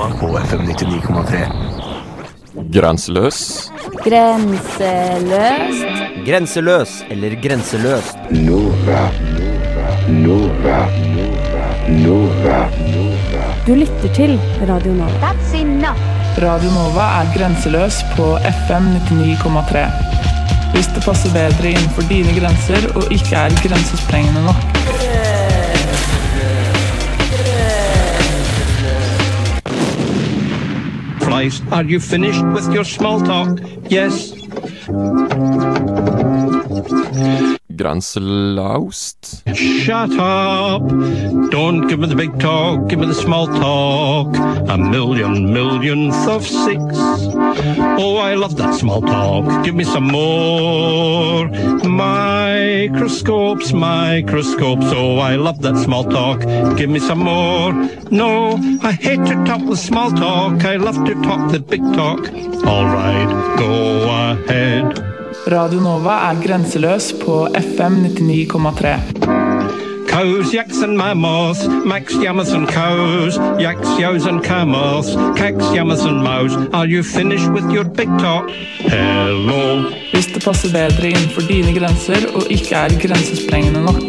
Nova på FM 99,3. Grenseløs. Grenseløst. Grenseløs eller grenseløst. Nova. Du lytter til Radio Nova. That's enough. Radio Nova grenseløs på FM 99,3. Hvis det passer bedre innenfor dine grenser og ikke grensesprengende nok. Flies, are you finished with your small talk? Yes. Grenselaust. Shut up. Don't give me the big talk, give me the small talk. A millionth of six. Oh, I love that small talk. Give me some more. Microscopes. Oh, I love that small talk. Give me some more. No, I hate to talk the small talk. I love to talk the big talk. All right, go ahead. Radio Nova grenseløs på FM 99,3. Cows, yaks and mammals, Max, yamas and cows, yaks, yows and camels, cacks, yamas and mouse. Are you finished with your big talk? Hello. Hvis det passer bedre innenfor dine grenser og ikke grensesprengende nok.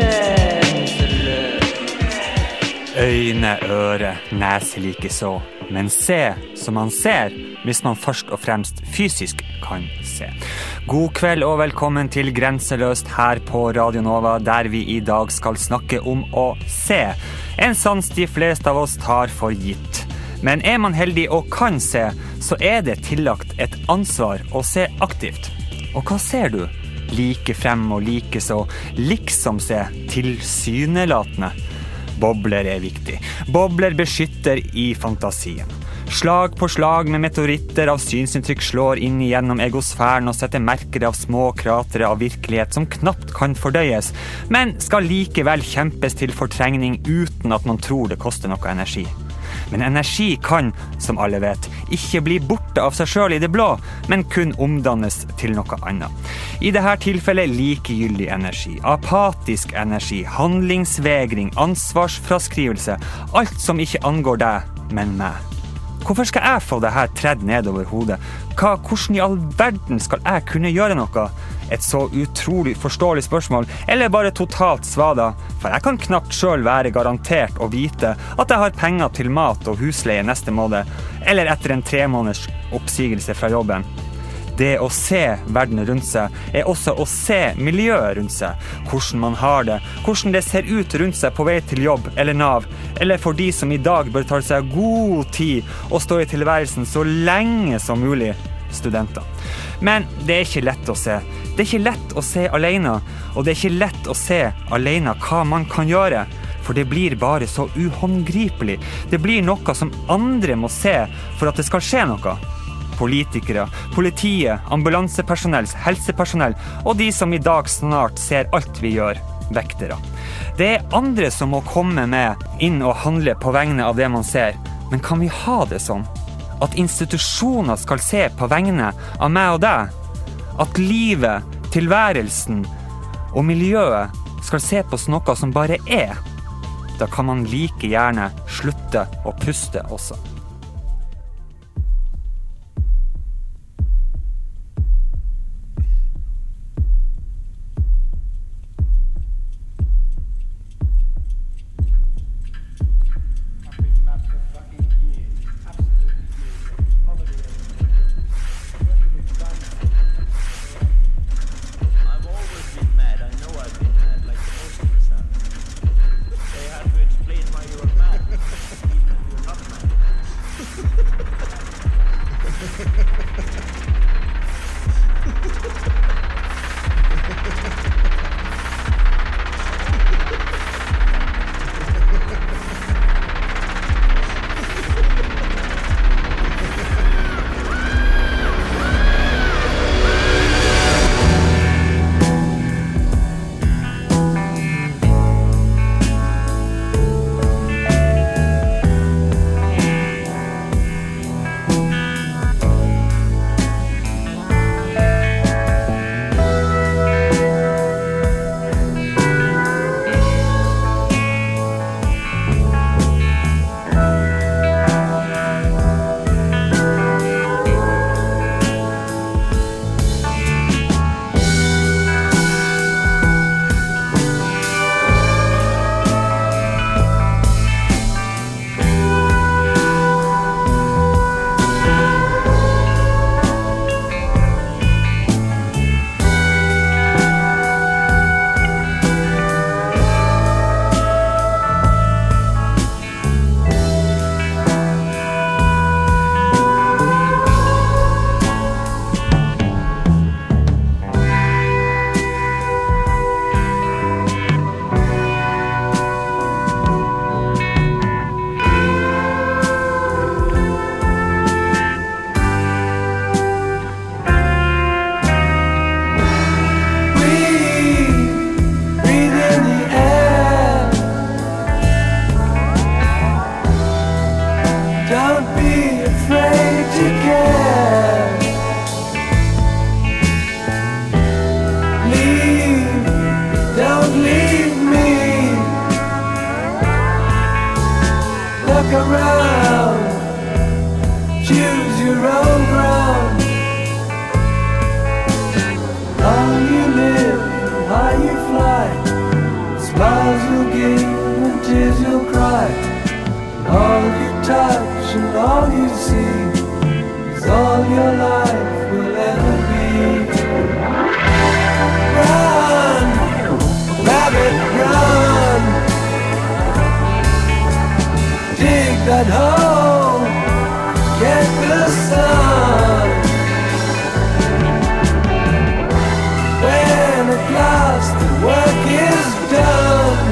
Øyne, øre, nese like så. Men se som man ser, hvis man først og fremst fysisk kan se. God kveld og velkommen til Grenseløst her på Radio Nova, der vi i dag skal snakke om å se. En sans de fleste av oss tar for gitt. Men man heldig og kan se, så det tillagt et ansvar å se aktivt. Og hva ser du? Like frem og like så, liksom se, tilsynelatende. Bobler viktig. Bobler beskytter i fantasien. Slag på slag med meteoritter av synsinntrykk slår inn gjennom egosfæren og setter merker av små kratere av virkelighet som knapt kan fordøyes, men skal likevel kjempes til fortrengning uten at man tror det koster noe energi. Men energi kan, som alle vet, ikke bli borte av seg selv i det blå, men kun omdannes til noe annet. I dette tilfellet likegyldig energi, apatisk energi, handlingsvegring, ansvarsfraskrivelse, alt som ikke angår deg, men meg. Hvorfor skal jeg få det her tredd nedover hodet? Hvordan i all verden skal jeg kunne gjøre noe? Et så utrolig forståelig spørsmål, eller bare totalt svada, for jeg kan knapt selv være garantert å vite at jeg har penger til mat og husleie neste måned, eller etter en 3 måneders oppsigelse fra jobben. Det å se verden rundt seg også å se miljøet rundt seg, hvordan man har det, hvordan det ser ut rundt seg på vei til jobb eller Nav, eller for de som i dag bør ta seg god tid og stå i tilværelsen så lenge som mulig, studenter. Men det ikke lett å se. Det ikke lett å se alene, og det ikke lett å se alene hva man kan gjøre, for det blir bare så uhåndgripelig. Det blir noe som andre må se for at det skal skje noe. Politikere, politiet, ambulansepersonell, helsepersonell og de som i dag snart ser alt vi gjør, vektere. Det andre som må komme med inn og handle på vegne av det man ser, men kan vi ha det sånn? At institusjoner skal se på vegne av meg og deg? At livet, tilværelsen og miljøet skal se på noe som bare Da kan man like gjerne slutte å puste også. Don't be afraid to care. Don't leave me. Look around, choose your own ground. How you live, how you fly, smiles you'll give and tears you'll cry. And all you touch and all you see is all your life will ever be. Run, rabbit, run. Dig that hole, get the sun. When at last the work is done,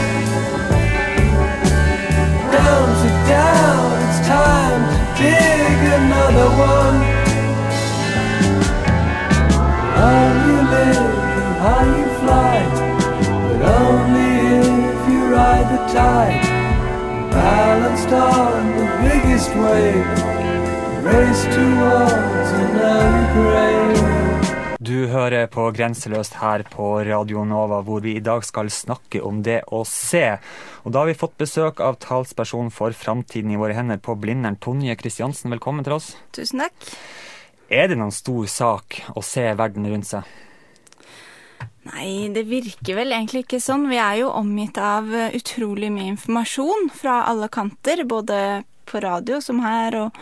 don't sit down, it's time to dig another one. How you live and how you fly, but only if you ride the tide. Balanced on the biggest wave, race towards an early grave. Du hører på Grenseløst her på Radio Nova, hvor vi i dag skal snakke om det å se. Og da har vi fått besøk av talsperson for Framtiden i våre hender på Blindern, Tonje Kristiansen. Velkommen til oss. Tusen takk. Er det noen stor sak å se verden rundt seg? Nei, det virker vel egentlig ikke sånn. Vi er jo omgitt av utrolig mye informasjon fra alle kanter, både på radio som her, og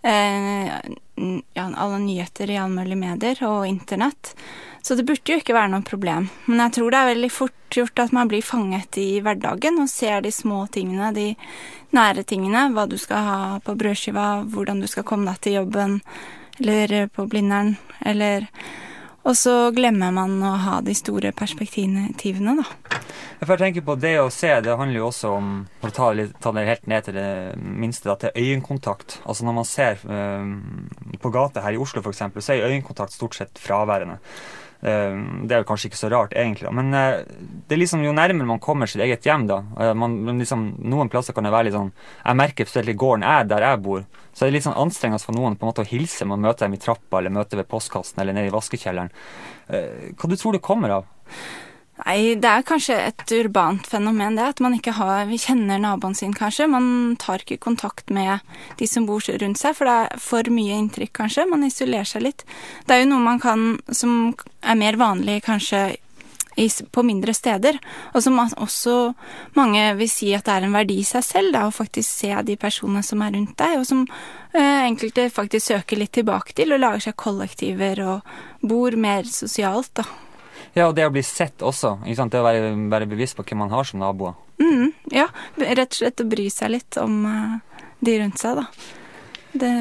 alle nyheter i alle mulige medier, og internett. Så det burde jo ikke være noe problem. Men jeg tror det er veldig fort gjort at man blir fanget i hverdagen, og ser de små tingene, de nære tingene, hva du skal ha på brødskiva, hvordan du skal komme deg til jobben, eller på Blindern, eller... Og så glemmer man å ha de store perspektivene, da. Jeg tenker på det å se, det handler jo også om, for å ta det helt ned til det minste, da, til øyekontakt. Altså når man ser på gata her i Oslo for eksempel, så er øyekontakt stort sett fraværende. Det er jo kanskje ikke så rart egentlig, da. Men det er liksom jo nærmere man kommer sitt eget hjem da. Noen plasser kan det være litt sånn, jeg merker spesielt i gården der jeg bor, så er det litt sånn anstrengende for noen på en måte å hilse med å møte dem i trappa, eller møte ved postkassen, eller nede i vaskekjelleren. Hva du tror det kommer av? Nei, det er kanskje et urbant fenomen det, at man ikke vi kjenner naboen sin kanskje, man tar ikke kontakt med de som bor rundt seg, for det er for mye inntrykk kanskje, man isolerer seg litt. Det er jo noe man kan, som er mer vanlig kanskje på mindre steder, og som også mange vil si at det er en verdi i seg selv, da, å faktisk se de personene som er rundt deg, og som enkelte faktisk søker litt tilbake til, og lager seg kollektiver og bor mer sosialt da. Ja, og det å bli sett også, ikke sant? Det å være bevisst på hvem man har som naboer. Ja, rett og slett å bry seg litt om de rundt seg, da. Det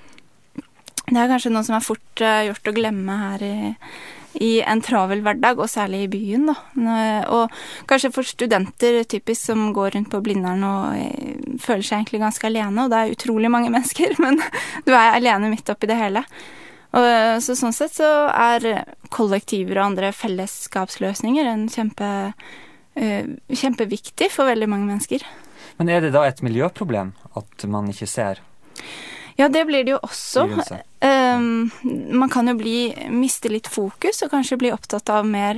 er kanskje noe som er fort gjort å glemme her i en travel hverdag, og særlig i byen, da. Og kanskje for studenter typisk som går rundt på Blindern og føler seg egentlig ganske alene, og det er utrolig mange mennesker, men du er alene midt oppi det hele. Og så sånn sett så er kollektiver og andre fellesskapsløsninger en kjempeviktig for veldig mange mennesker. Men er det da et miljøproblem at man ikke ser? Ja, det blir det jo også. Man kan jo miste litt fokus og kanskje bli opptatt av mer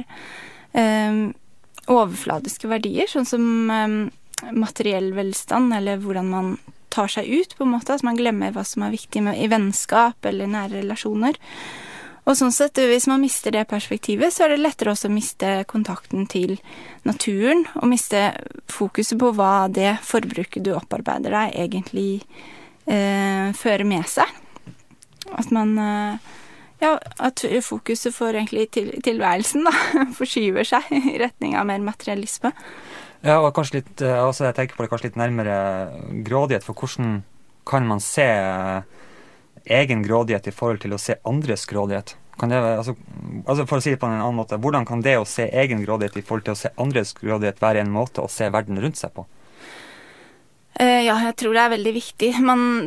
overfladiske verdier, sånn som materiell velstand, eller hvordan man tar seg ut på en måte, at man glemmer hva som er viktig i vennskap eller nære relasjoner. Og sånn sett, hvis man mister det perspektivet, så er det lettere også å miste kontakten til naturen, og miste fokuset på hva det forbruket du opparbeider deg egentlig fører med seg. At man, at fokuset for egentlig tilværelsen da, forskyver seg i retning av mer materialisme. Ja, og kanskje litt, også jeg tenker på det kanskje litt nærmere grådighet, for hvordan kan man se egen grådighet i forhold til å se andres grådighet? Kan det, altså for å si det på en annen måte, hvordan kan det å se egen grådighet i forhold til å se andres grådighet være en måte å se verden rundt seg på? Ja, jeg tror det er veldig viktig. Man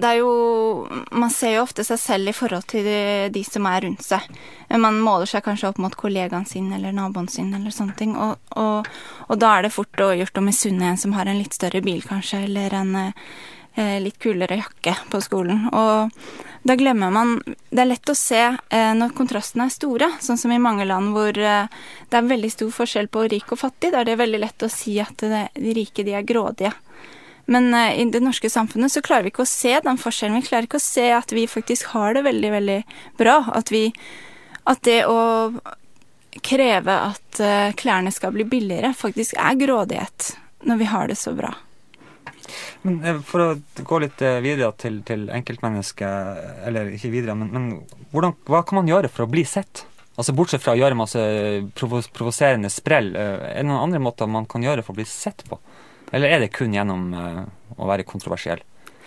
ser jo ofte seg selv i forhold til de som er rundt seg. Man måler seg kanskje opp mot kollegaen sin eller naboen sin eller sånne ting. Og da er det fort gjort å misunne en som har en litt større bil kanskje, eller en litt kulere jakke på skolen. Og da glemmer man, det lett å se når kontrastene store, sånn som i mange land hvor det veldig stor forskjell på rik og fattig, da det veldig lett å si at de rike de grådige. Men i det norske samfunnet så klarer vi ikke å se den forskjellen, vi klarer ikke å se at vi faktisk har det veldig, veldig bra, at det å kreve at klærne skal bli billigere faktisk grådighet når vi har det så bra. Men for å gå litt videre til enkeltmennesket, eller ikke videre, men hva kan man gjøre for å bli sett? Altså bortsett fra å gjøre masse provoserende sprell, det noen andre måter man kan gjøre for å bli sett på? Eller det kun gjennom å være kontroversiell?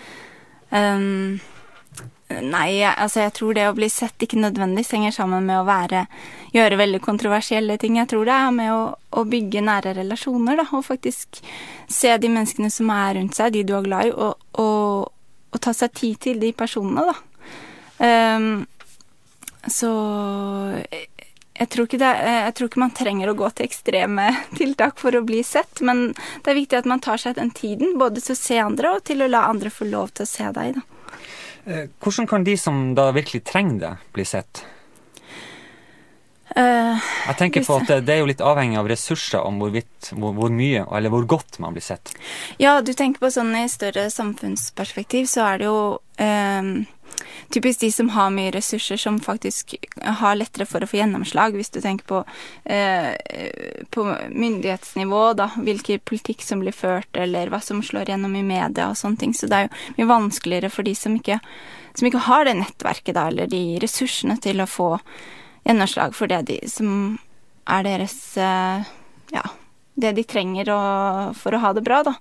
Nei, altså jeg tror det å bli sett ikke nødvendigvis henger sammen med å gjøre veldig kontroversielle ting. Jeg tror det med å bygge nære relasjoner, da, og faktisk se de menneskene som rundt seg, de du er glad i, og ta seg tid til de personene, da. Så jeg tror ikke man trenger å gå til ekstreme tiltak for å bli sett, men det viktig at man tar seg den tiden, både til å se andre og til å la andre få lov til å se deg, da. Hvordan kan de som da virkelig trenger det, bli sett? Jeg tenker på at det jo litt avhengig av ressurser om hvor mye eller hvor godt man blir sett. Ja, du tenker på sånn i større samfunnsperspektiv, så det jo typisk de som har mye ressurser som faktisk har lettere for å få gjennomslag, hvis du tenker på myndighetsnivå, da, hvilken politikk som blir ført, eller hva som slår gjennom i media og sånne ting. Så det jo mye vanskeligere for de som ikke har det nettverket, da, eller de ressursene til å få gjennomslag for det som deres, det de trenger for å ha det bra, da.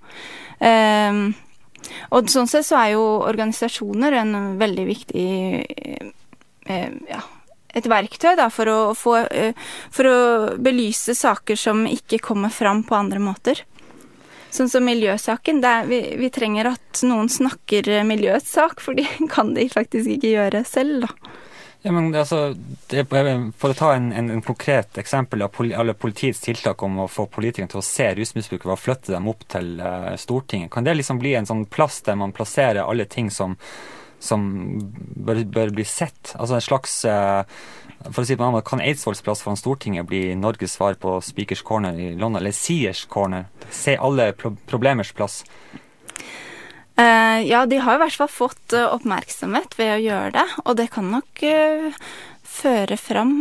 Og sånn sett så jo organisasjoner en veldig viktig et verktøy da, for å belyse saker som ikke kommer fram på andre måter. Sånn som miljøsaken, vi trenger at noen snakker miljøets sak, for de kan de faktisk ikke gjøre selv, da. Ja, men altså, for å ta en konkret eksempel av alle politiets tiltak om å få politikerne til å se rusmisbrukere og flytte dem opp til Stortinget, kan det liksom bli en sånn plass der man plasserer alle ting som bør bli sett? Altså en slags, for å si på en måte, kan Eidsvolls plass foran Stortinget bli Norges svar på Speakers Corner i London, eller Sears Corner? Se alle problemers plass. Ja, de har i hvert fall fått oppmerksomhet ved å gjøre det, og det kan nok føre fram.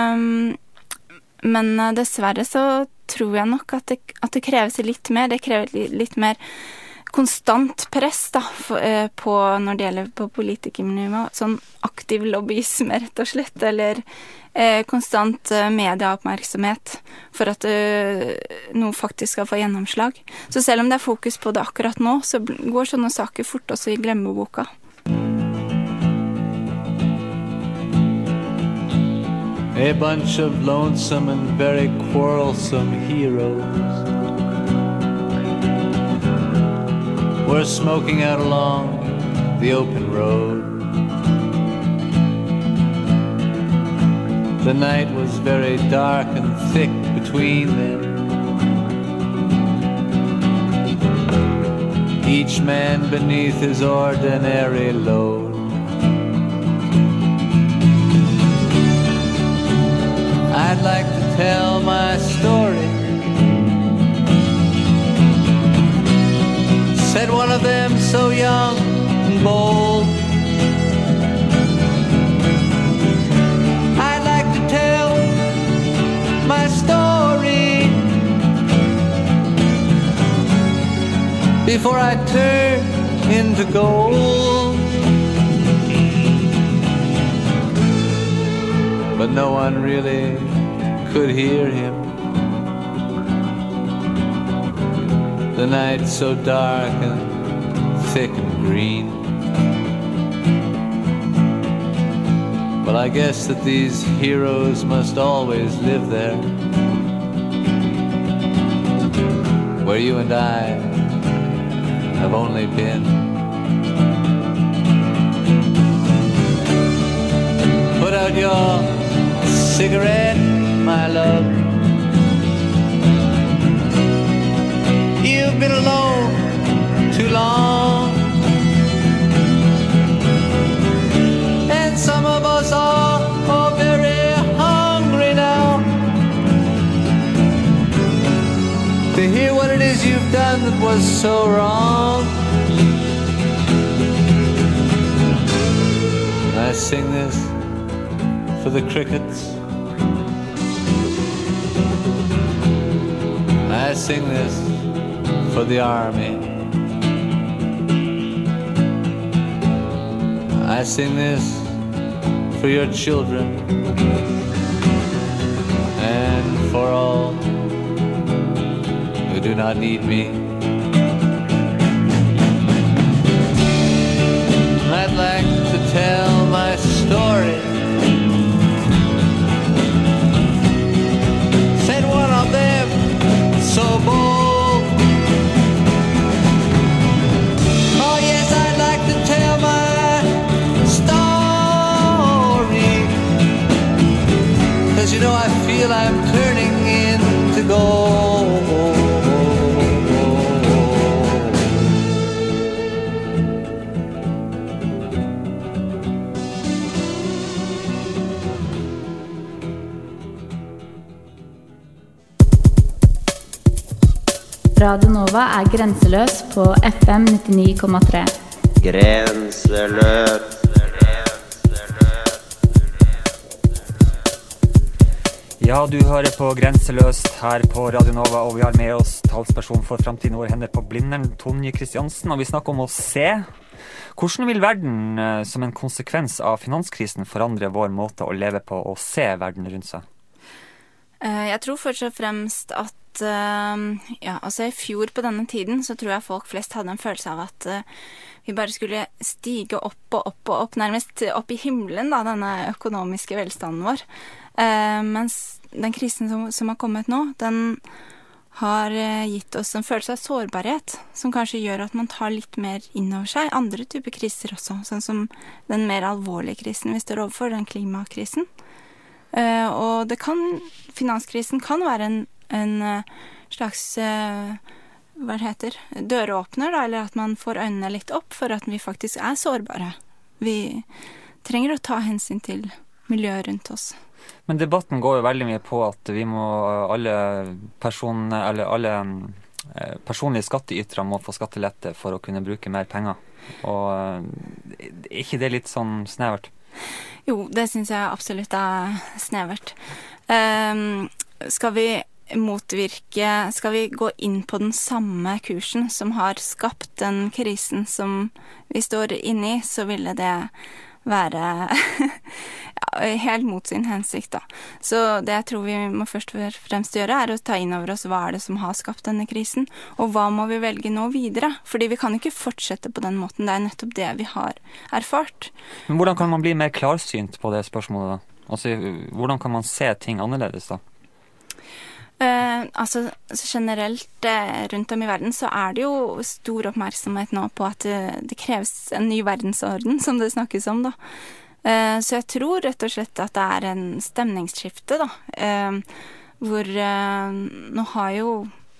Men dessverre så tror jeg nok at det kreves litt mer. Det krever litt mer konstant press da, når det gjelder på politikernivå. Sånn aktiv lobbyisme, rett og slett, eller konstant medieoppmerksomhet for at noe faktisk skal få gjennomslag. Så selv om det fokus på det akkurat nå, så går sånne saker fort også i glemmeboka. A bunch of lonesome and very quarrelsome heroes were smoking out along the open road. The night was very dark and thick between them. Each man beneath his ordinary load. I'd like to tell my story, said one of them so young and bold. I'd like to tell my story before I turn into gold. But no one really could hear him. The night's so dark and thick and green. Well, I guess that these heroes must always live there, where you and I have only been. Put out your cigarette, my love. You've been alone too long. done that was so wrong. I sing this for the crickets. I sing this for the army. I sing this for your children and for all who do not need me. I'd like to tell my story. Said one of them so bold. Oh yes, I'd like to tell my story. 'Cause you know I feel I'm turning into gold. Radio Nova grenseløs på FM 99,3. Grenseløs. Ja, du hører på Grenseløst her på Radio Nova, og vi har med oss talsperson for Fremtiden vår hender på Blindern, Tonje Kristiansen, og vi snakker om å se. Hvordan vil verden som en konsekvens av finanskrisen forandre vår måte å leve på og se verden rundt seg? Jeg tror først og fremst at i fjor på denne tiden så tror jeg folk flest hadde en følelse av at vi bare skulle stige opp og opp og opp, nærmest opp i himmelen da, denne økonomiske velstanden vår. Mens den krisen som har kommet nå, den har gitt oss en følelse av sårbarhet, som kanskje gjør at man tar litt mer inn over seg. Andre typer kriser også, sånn som den mer alvorlige krisen vi står overfor, den klimakrisen. Og finanskrisen kan være en slags døråpner da, eller at man får øynene litt opp for at vi faktisk er sårbare. Vi trenger å ta hensyn til miljøet rundt oss. Men debatten går jo veldig mye på at vi må alle personlige skattytere må få skattelette for å kunne bruke mer penger. Og er ikke det litt sånn snevert? Jo, det synes jeg absolutt er snevert. Skal vi gå inn på den samme kursen som har skapt den krisen som vi står inne i, så ville det være helt mot sin hensikt da. Så det jeg tror vi må først og fremst gjøre er å ta inn over oss hva er det som har skapt denne krisen, og hva må vi velge nå videre? Fordi vi kan ikke fortsette på den måten, det er nettopp det vi har erfart. Men hvordan kan man bli mer klarsynt på det spørsmålet da? Altså, hvordan kan man se ting annerledes da? Generelt rundt om i verden så er det jo stor oppmerksomhet nå på at det kreves en ny verdensorden, som det snakkes om da. Så jeg tror rett og slett at det er en stemningsskifte da, hvor nå har jo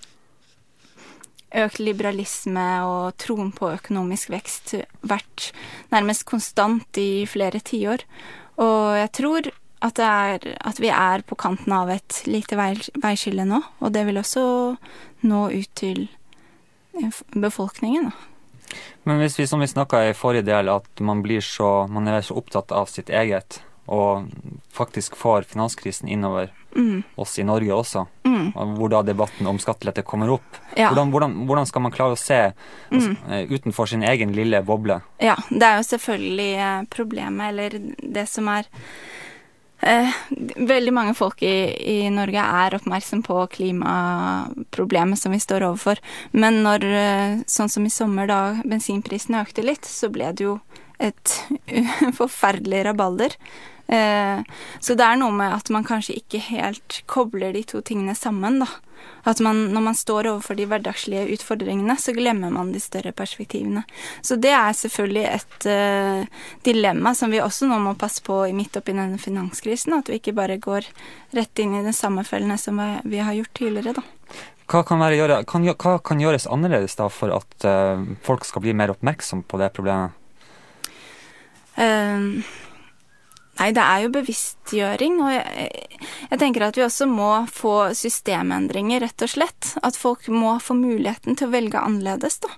økt liberalisme og troen på økonomisk vekst vært nærmest konstant i flere tiår, og jeg tror at vi er på kanten av et lite veiskille nå, og det vil også nå ut til befolkningen da. Men hvis vi, som vi snakket i forrige del, at man er så opptatt av sitt eget, og faktisk får finanskrisen innover oss i Norge også, hvor da debatten om skattelette kommer opp. Ja. Hvordan skal man klare å se utenfor sin egen lille boble? Ja, det er jo selvfølgelig problemet, eller det som er veldig mange folk i Norge er oppmerksom på klimaproblemet som vi står overfor. Men når, sånn som i sommer da bensinprisen økte litt, så ble det jo et forferdelig rabalder. Så det er noe med at man kanskje ikke helt kobler de to tingene sammen da. At når man står overfor de hverdagslige utfordringene, så glemmer man de større perspektivene. Så det er selvfølgelig et dilemma som vi også nå må passe på midt oppi denne finanskrisen, at vi ikke bare går rett inn i de samme fellene som vi har gjort tidligere da. Hva kan gjøres annerledes da for at folk skal bli mer oppmerksom på det problemet? Nei, det jo bevisstgjøring, og jeg tenker at vi også må få systemendringer, rett og slett. At folk må få muligheten til å velge annerledes, da.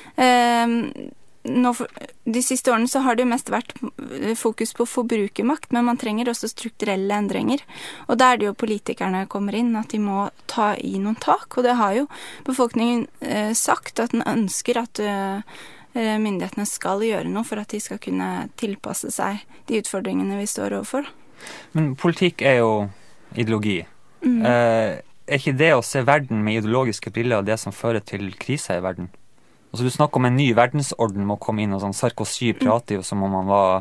De siste årene så har det jo mest vært fokus på forbrukermakt, men man trenger også strukturelle endringer. Og der det jo politikerne kommer inn, at de må ta i noen tak. Og det har jo befolkningen sagt, at den ønsker at myndighetene skal gjøre noe for at de skal kunne tilpasse seg de utfordringene vi står overfor. Men politikk jo ideologi. Ikke det å se verden med ideologiske briller det som fører til kriser i verden? Altså du snakker om en ny verdensorden må komme inn, og sånn Sarkozy prater jo som om han var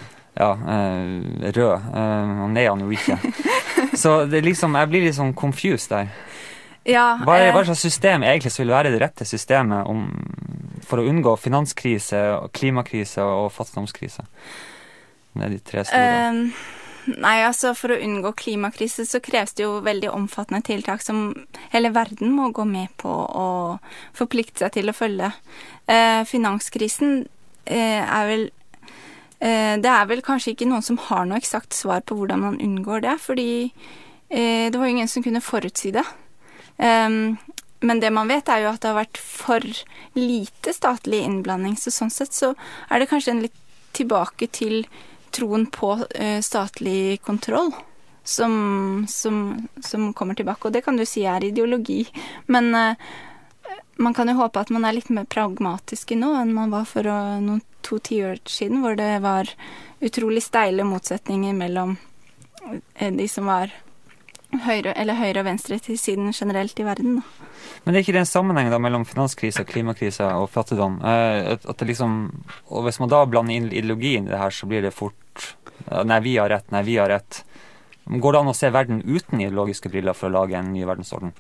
rød. Han han jo ikke. Så det liksom, jeg blir litt sånn confused der. Ja, hva slags system egentlig vil være det rette systemet for å unngå finanskrise, klimakrise og fattigdomskrise? Det de 3 store. Nei, altså for å unngå klimakrise så kreves det jo veldig omfattende tiltak som hele verden må gå med på og forplikte seg til å følge. Finanskrisen vel det vel kanskje ikke noen som har noe eksakt svar på hvordan man unngår det, fordi det var jo ingen som kunne forutsi det. Men det man vet jo at det har vært for lite statlig innblanding, så sånn sett så det kanskje en litt tilbake til troen på statlig kontroll som kommer tilbake, og det kan du si ideologi, men man kan jo håpe at man litt mer pragmatiske nå enn man var for noen 2 tiår siden, hvor det var utrolig steile motsetninger mellom de som var høyre og venstre til siden generelt i verden. Da. Men det ikke den sammenhengen da mellom finanskrise, klimakrise og fattigdom? At det liksom, og hvis man da blander inn ideologien i det her, så blir det fort nei, vi har rett. Går det an å se verden uten ideologiske briller for å lage en ny verdensorden?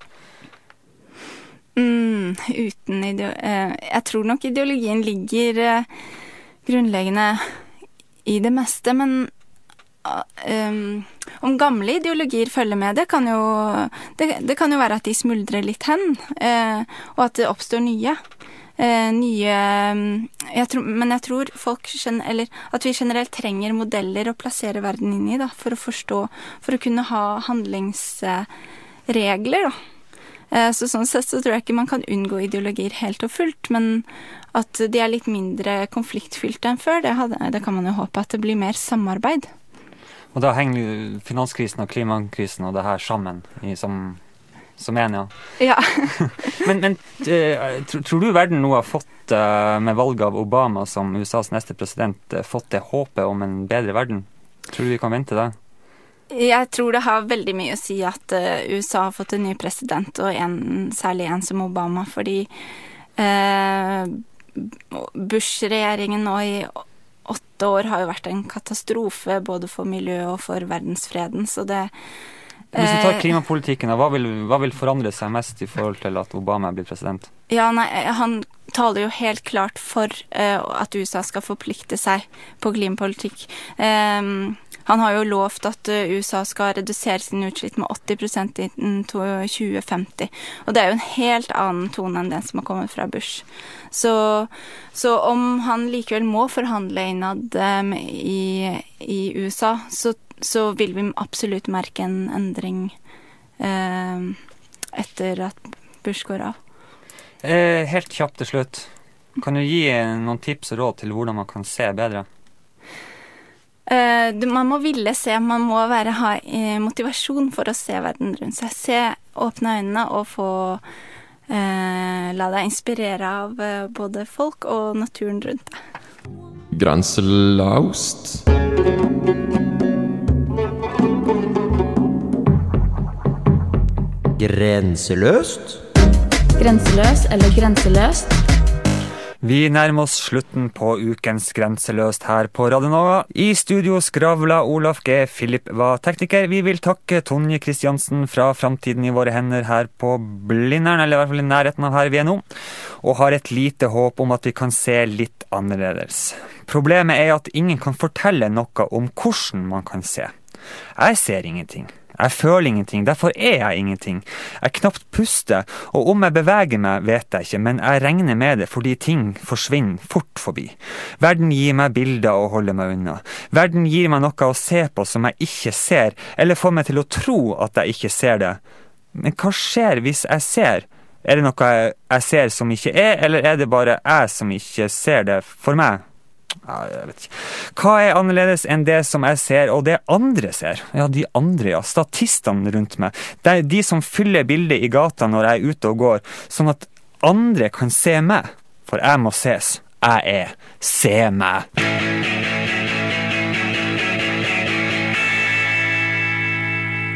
Jeg tror nok ideologien ligger grunnleggende i det meste, men om gamle ideologier følger med, det kan jo være at de smuldrer litt hen, og at det oppstår nye. Men jeg tror at vi generelt trenger modeller å plassere verden inn i, da, for å forstå, for å kunne ha handlingsregler, da. Så sånn sett så tror jeg ikke man kan unngå ideologier helt og fullt, men at de litt mindre konfliktfylte enn før, det kan man jo håpe at det blir mer samarbeid. Og da henger finanskrisen og klimakrisen og det her sammen som en, ja. Ja. men tror du verden nå har fått, med valget av Obama som USAs neste president, fått det håpet om en bedre verden? Tror du vi kan vente det? Jeg tror det har veldig mye å si at USA har fått en ny president, og særlig en som Obama, fordi Bush-regjeringen nå i 8 år har jo vært en katastrofe både for miljøet og for verdensfreden, så det Hvis du tar klimapolitikken, hva vil forandre seg mest i forhold til at Obama blir president? Ja, nei, han taler jo helt klart for at USA skal forplikte seg på klimapolitikk. Han har jo lovt at USA skal redusere sin utslipp med 80% innen 2050. Og det jo en helt annen tone enn den som har kommet fra Bush. Så om han likevel må forhandle innad i USA, så vil vi absolutt merke en endring etter at Bush går av. Helt kjapt til slutt. Kan du gi noen tips og råd til hvordan man kan se bedre? Man må ville se, man må ha motivasjon for å se verden rundt seg. Åpne øynene og la deg inspirere av både folk og naturen rundt deg. Grenseløst. Grenseløst? Grenseløs eller grenseløst? Vi nærmer oss slutten på ukens Grenseløst her på Radio Nova. I studio skravla Olaf G. Philip var tekniker. Vi vil takke Tonje Kristiansen fra Framtiden i våre hender her på Blindern, eller i hvert fall i nærheten av her vi nå, og har et lite håp om at vi kan se litt annerledes. Problemet at ingen kan fortelle noe om hvordan man kan se. Jeg ser ingenting. Jeg føler ingenting, derfor jeg ingenting. Jeg knapt puster, og om jeg beveger meg vet jeg ikke, men jeg regner med det fordi ting forsvinner fort forbi. Verden gir meg bilder og holder meg unna. Verden gir meg noe å se på som jeg ikke ser, eller får meg til å tro at jeg ikke ser det. Men hva skjer hvis jeg ser? Er det noe jeg ser som ikke eller er det bare jeg som ikke ser det for meg? Jeg vet ikke. Hva annerledes enn det som jeg ser, og det andre ser? Ja, de andre, ja. Statistene rundt meg. Det de som fyller bildet i gata når jeg ute og går, sånn at andre kan se meg. For jeg må ses. Jeg se meg.